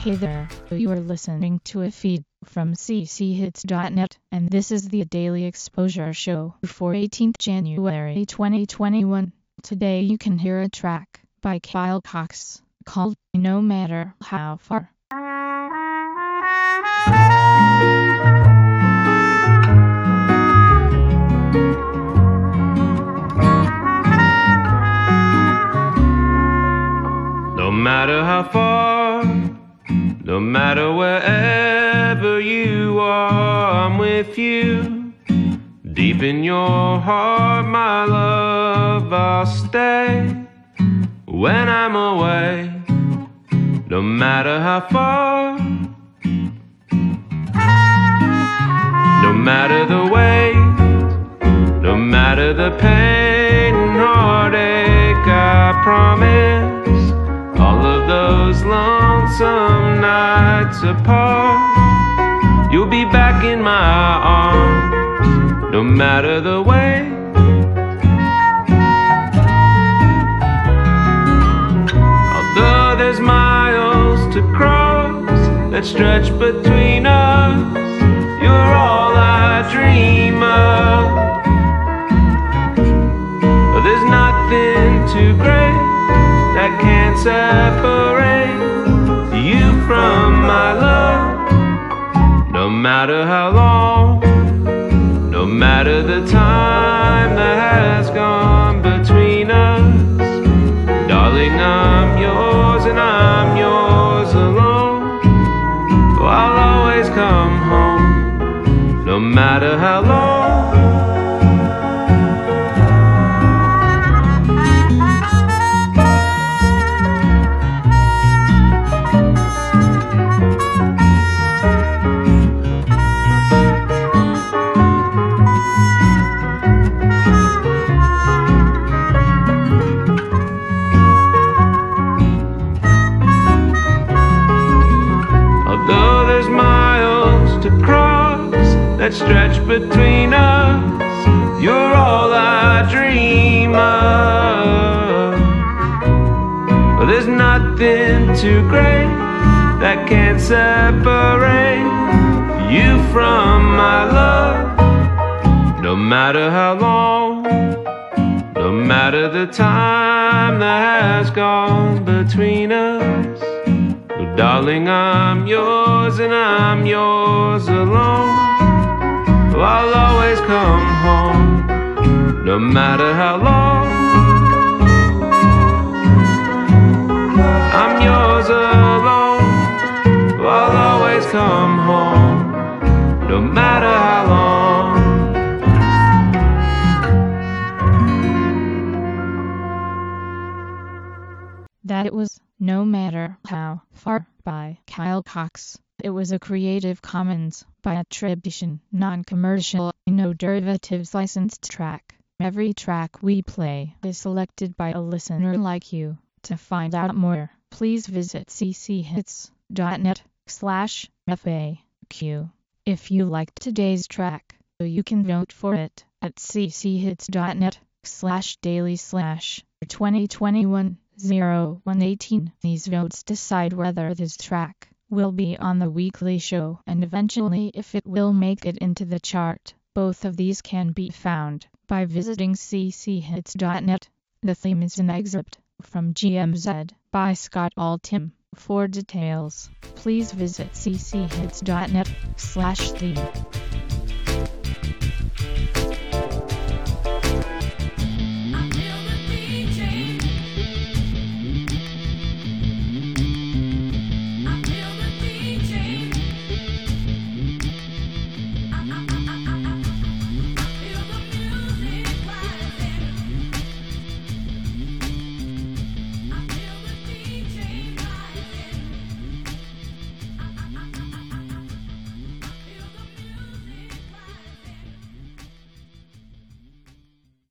Hey there, you are listening to a feed from cchits.net, and this is the Daily Exposure Show for 18th January 2021. Today you can hear a track by Kyle Cox called No Matter How Far. No matter how far, no matter wherever you are, I'm with you. Deep in your heart, my love, I'll stay when I'm away. No matter how far, no matter the weight, no matter the pain and heartache, I promise all of those lonesome nights apart, you'll be back in my arms, no matter the way. Although there's miles to cross that stretch between us, you're all I dream of. There's nothing too great that can't separate you from my love. No matter how long, no matter the time that has gone between us, darling, I'm yours and I'm yours alone. Oh, I'll always come home, no matter how long. That stretch between us, you're all I dream of. Well, there's nothing too great that can't separate you from my love. No matter how long, no matter the time that has gone between us, well, darling, I'm yours and I'm yours alone. I'll always come home, no matter how long. I'm yours alone. I'll always come home, no matter how long. That was No Matter How Far by Kyle Cox. It was a Creative Commons by attribution, non-commercial, no derivatives licensed track. Every track we play is selected by a listener like you. To find out more, please visit cchits.net/FAQ. If you liked today's track, you can vote for it at cchits.net/daily/2021-0118. These votes decide whether this track will be on the weekly show and eventually if it will make it into the chart. Both of these can be found by visiting cchits.net. The theme is an excerpt from GMZ by Scott Altham. For details, please visit cchits.net/theme.